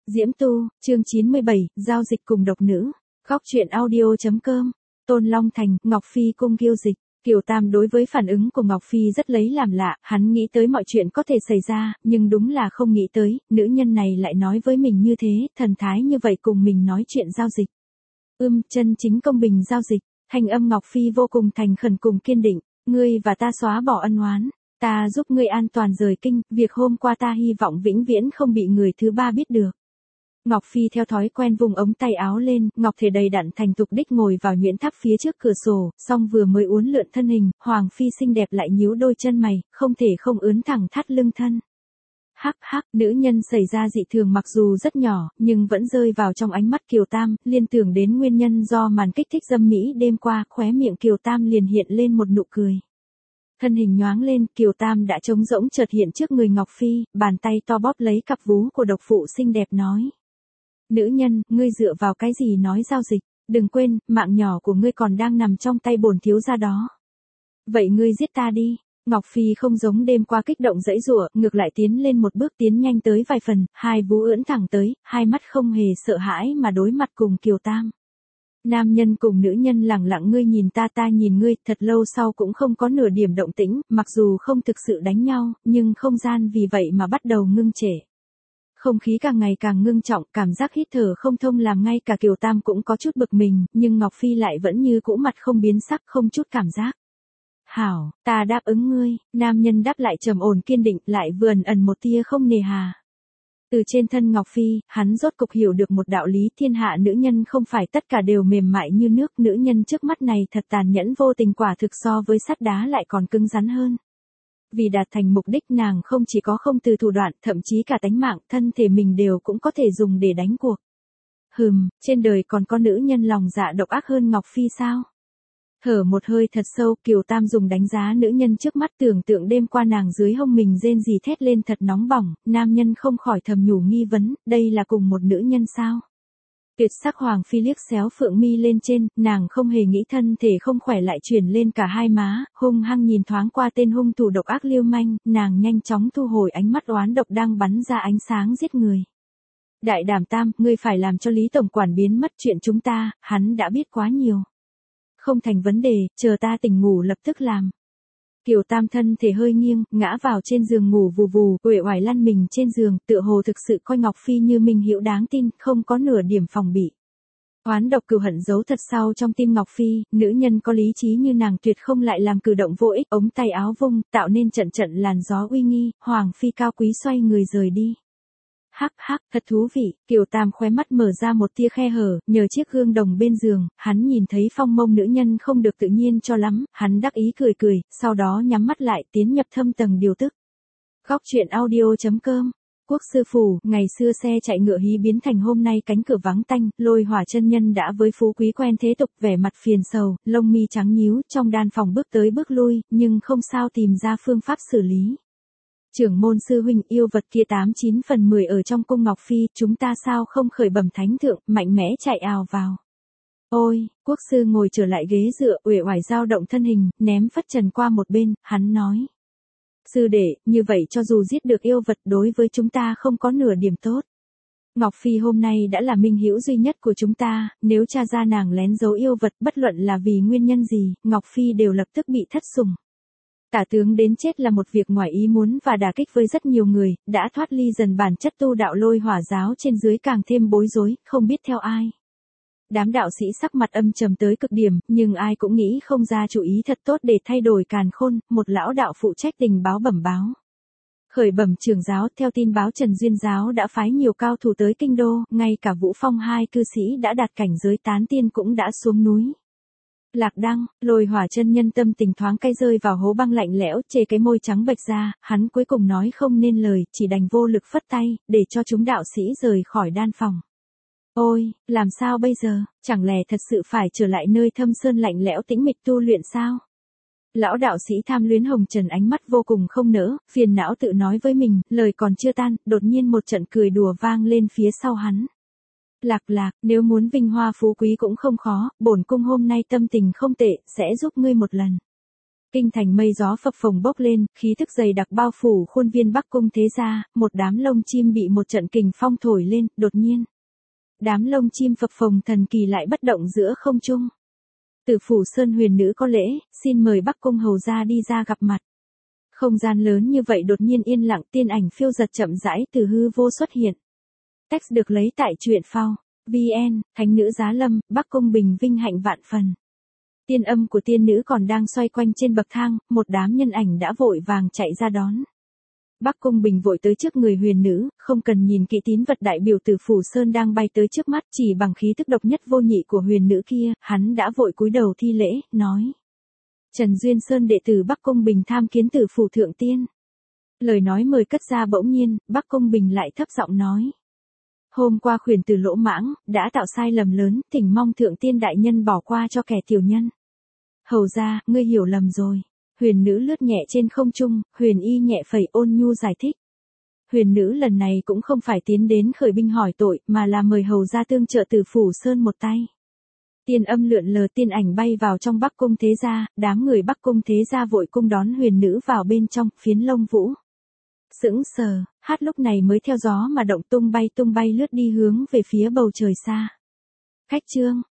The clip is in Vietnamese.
Diễm Tu, chương 97, giao dịch cùng độc nữ. Góc truyện audio.com. Tôn Long Thành, Ngọc Phi cung Kiêu Dịch. Kiều Tam đối với phản ứng của Ngọc Phi rất lấy làm lạ, hắn nghĩ tới mọi chuyện có thể xảy ra, nhưng đúng là không nghĩ tới, nữ nhân này lại nói với mình như thế, thần thái như vậy cùng mình nói chuyện giao dịch. Chân chính công bình giao dịch, thanh âm Ngọc Phi vô cùng thành khẩn cùng kiên định, ngươi và ta xóa bỏ ân oán, ta giúp ngươi an toàn rời kinh, việc hôm qua ta hy vọng vĩnh viễn không bị người thứ ba biết được. Ngọc Phi theo thói quen vùng ống tay áo lên, ngọc thể đầy đặn thành thục đích ngồi vào nhuyễn tháp phía trước cửa sổ, song vừa mới uốn lượn thân hình, Hoàng Phi xinh đẹp lại nhíu đôi chân mày, không thể không ướn thẳng thắt lưng thân. Hắc hắc, nữ nhân xảy ra dị thường mặc dù rất nhỏ, nhưng vẫn rơi vào trong ánh mắt Kiều Tam, liên tưởng đến nguyên nhân do màn kích thích dâm mỹ đêm qua, khóe miệng Kiều Tam liền hiện lên một nụ cười. Thân hình nhoáng lên, Kiều Tam đã trống rỗng chợt hiện trước người Ngọc Phi, bàn tay to bóp lấy cặp vú của độc phụ xinh đẹp nói. Nữ nhân, ngươi dựa vào cái gì nói giao dịch, đừng quên, mạng nhỏ của ngươi còn đang nằm trong tay bổn thiếu gia đó. Vậy ngươi giết ta đi. Ngọc Phi không giống đêm qua kích động giãy giụa, ngược lại tiến lên một bước tiến nhanh tới vài phần, hai vú ưỡn thẳng tới, hai mắt không hề sợ hãi mà đối mặt cùng Kiều Tam. Nam nhân cùng nữ nhân lẳng lặng ngươi nhìn ta ta nhìn ngươi, thật lâu sau cũng không có nửa điểm động tĩnh, mặc dù không thực sự đánh nhau, nhưng không gian vì vậy mà bắt đầu ngưng trệ. Không khí càng ngày càng ngưng trọng, cảm giác hít thở không thông làm ngay cả Kiều Tam cũng có chút bực mình, nhưng Ngọc Phi lại vẫn như cũ mặt không biến sắc, không chút cảm giác. Hảo, ta đáp ứng ngươi, nam nhân đáp lại trầm ổn kiên định, lại vườn ẩn một tia không nề hà. Từ trên thân Ngọc Phi, hắn rốt cục hiểu được một đạo lý, thiên hạ nữ nhân không phải tất cả đều mềm mại như nước, nữ nhân trước mắt này thật tàn nhẫn vô tình, quả thực so với sắt đá lại còn cứng rắn hơn. Vì đạt thành mục đích nàng không chỉ có không từ thủ đoạn, thậm chí cả tánh mạng, thân thể mình đều cũng có thể dùng để đánh cuộc. Trên đời còn có nữ nhân lòng dạ độc ác hơn Ngọc Phi sao? Thở một hơi thật sâu, Kiều Tam dùng đánh giá nữ nhân trước mắt, tưởng tượng đêm qua nàng dưới hông mình rên rỉ thét lên thật nóng bỏng, nam nhân không khỏi thầm nhủ nghi vấn, đây là cùng một nữ nhân sao? Tuyệt sắc Hoàng Phi liếc xéo phượng mi lên trên, nàng không hề nghĩ thân thể không khỏe lại chuyển lên cả hai má, hung hăng nhìn thoáng qua tên hung thủ độc ác lưu manh, nàng nhanh chóng thu hồi ánh mắt oán độc đang bắn ra ánh sáng giết người. Đại Đảm Tam, ngươi phải làm cho Lý Tổng Quản biến mất chuyện chúng ta, hắn đã biết quá nhiều. Không thành vấn đề, chờ ta tỉnh ngủ lập tức làm. Kiều Tam thân thể hơi nghiêng, ngã vào trên giường ngủ vù vù, uể oải lăn mình trên giường, tựa hồ thực sự coi Ngọc Phi như minh hữu đáng tin, không có nửa điểm phòng bị. Oán độc cừu hận giấu thật sâu trong tim Ngọc Phi, nữ nhân có lý trí như nàng tuyệt không lại làm cử động vô ích, ống tay áo vung, tạo nên trận trận làn gió uy nghi, Hoàng Phi cao quý xoay người rời đi. Hắc hắc, thật thú vị, Kiều Tam khóe mắt mở ra một tia khe hở, nhờ chiếc gương đồng bên giường, hắn nhìn thấy phong mông nữ nhân không được tự nhiên cho lắm, hắn đắc ý cười cười, sau đó nhắm mắt lại tiến nhập thâm tầng điều tức. Góc truyện audio.com. Quốc sư phủ, ngày xưa xe chạy ngựa hí biến thành hôm nay cánh cửa vắng tanh, Lôi Hỏa chân nhân đã với phú quý quen thế tục, vẻ mặt phiền sầu, lông mi trắng nhíu, trong đan phòng bước tới bước lui, nhưng không sao tìm ra phương pháp xử lý. Trưởng môn sư huynh, yêu vật kia 89 phần 10 ở trong cung Ngọc Phi, chúng ta sao không khởi bẩm thánh thượng, mạnh mẽ chạy ào vào. Ôi, quốc sư ngồi trở lại ghế dựa, uể oải dao động thân hình, ném phất trần qua một bên, hắn nói. Sư đệ, như vậy cho dù giết được yêu vật đối với chúng ta không có nửa điểm tốt. Ngọc Phi hôm nay đã là minh hữu duy nhất của chúng ta, nếu tra ra nàng lén giấu yêu vật, bất luận là vì nguyên nhân gì, Ngọc Phi đều lập tức bị thất sủng. Tả tướng đến chết là một việc ngoài ý muốn và đả kích với rất nhiều người, đã thoát ly dần bản chất tu đạo Lôi Hỏa giáo trên dưới càng thêm bối rối, không biết theo ai. Đám đạo sĩ sắc mặt âm trầm tới cực điểm, nhưng ai cũng nghĩ không ra chủ ý thật tốt để thay đổi càn khôn, một lão đạo phụ trách tình báo bẩm báo. Khởi bẩm trưởng giáo, theo tin báo Trần Duyên giáo đã phái nhiều cao thủ tới kinh đô, ngay cả Vũ Phong hai cư sĩ đã đạt cảnh giới tán tiên cũng đã xuống núi. Lạc Đăng, Lôi Hỏa chân nhân tâm tình thoáng cay rơi vào hố băng lạnh lẽo, chê cái môi trắng bệch ra, hắn cuối cùng nói không nên lời, chỉ đành vô lực phất tay, để cho chúng đạo sĩ rời khỏi đan phòng. Ôi, làm sao bây giờ, chẳng lẽ thật sự phải trở lại nơi thâm sơn lạnh lẽo tĩnh mịch tu luyện sao? Lão đạo sĩ tham luyến hồng trần ánh mắt vô cùng không nỡ, phiền não tự nói với mình, lời còn chưa tan, đột nhiên một trận cười đùa vang lên phía sau hắn. Lạc, nếu muốn vinh hoa phú quý cũng không khó, bổn cung hôm nay tâm tình không tệ, sẽ giúp ngươi một lần. Kinh thành mây gió phập phồng bốc lên, khí thức dày đặc bao phủ khuôn viên Bắc Cung thế gia, một đám lông chim bị một trận kình phong thổi lên, đột nhiên. Đám lông chim phập phồng thần kỳ lại bất động giữa không trung. Từ phủ Sơn huyền nữ có lễ, xin mời Bắc Cung hầu gia đi ra gặp mặt. Không gian lớn như vậy đột nhiên yên lặng, tiên ảnh phiêu giật chậm rãi từ hư vô xuất hiện. Text được lấy tại truyện phao. VN, thánh nữ giá lâm, Bắc Cung bình vinh hạnh vạn phần. Tiên âm của tiên nữ còn đang xoay quanh trên bậc thang, một đám nhân ảnh đã vội vàng chạy ra đón. Bắc Cung Bình vội tới trước người huyền nữ, không cần nhìn kỹ tín vật đại biểu từ phủ Sơn đang bay tới trước mắt, chỉ bằng khí tức độc nhất vô nhị của huyền nữ kia, hắn đã vội cúi đầu thi lễ, nói. Trần Duyên Sơn đệ tử Bắc Cung Bình tham kiến từ phủ thượng tiên. Lời nói mời cất ra bỗng nhiên, Bắc Cung Bình lại thấp giọng nói. Hôm qua khuyển từ lỗ mãng, đã tạo sai lầm lớn, thỉnh mong thượng tiên đại nhân bỏ qua cho kẻ tiểu nhân. Hầu ra, ngươi hiểu lầm rồi. Huyền nữ lướt nhẹ trên không trung, huyền y nhẹ phẩy ôn nhu giải thích. Huyền nữ lần này cũng không phải tiến đến khởi binh hỏi tội, mà là mời hầu ra tương trợ từ phủ Sơn một tay. Tiên âm lượn lờ tiên ảnh bay vào trong Bắc Cung thế gia, đám người Bắc Cung thế gia vội cung đón huyền nữ vào bên trong, phiến lông vũ. Sững sờ, hát lúc này mới theo gió mà động tung bay lướt đi hướng về phía bầu trời xa. Khách trương,